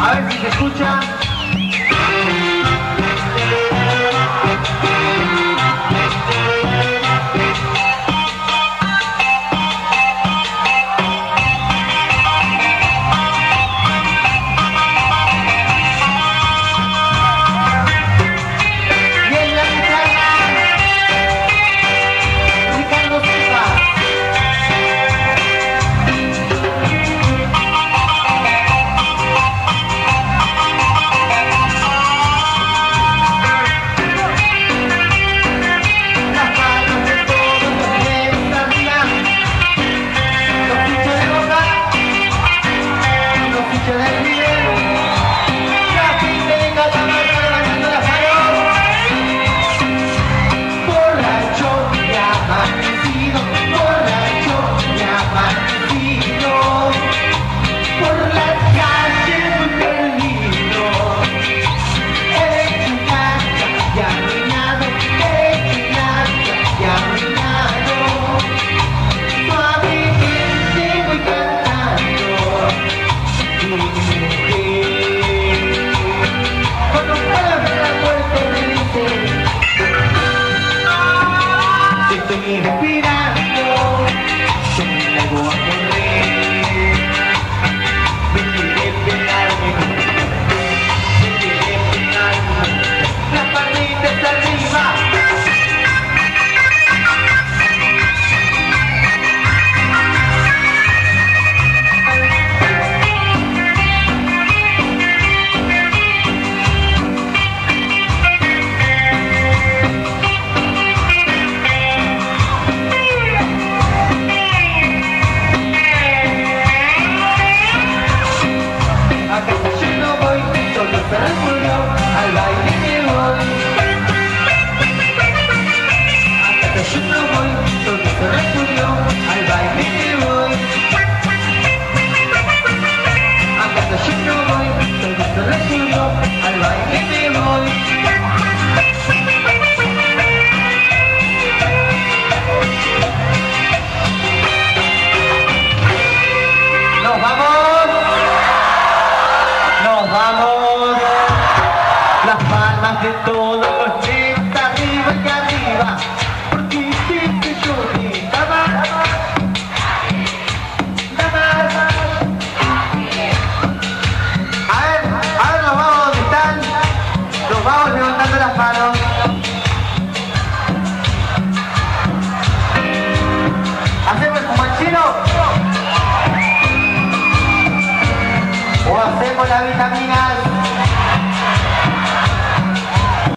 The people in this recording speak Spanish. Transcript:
A ver si se escucha. De todos los chicos arriba y arriba, porque hiciste chulita más. A ver los vagos, ¿dónde están? Los vagos levantando las manos. ¿Hacemos como el chino? ¿O hacemos la vitamina?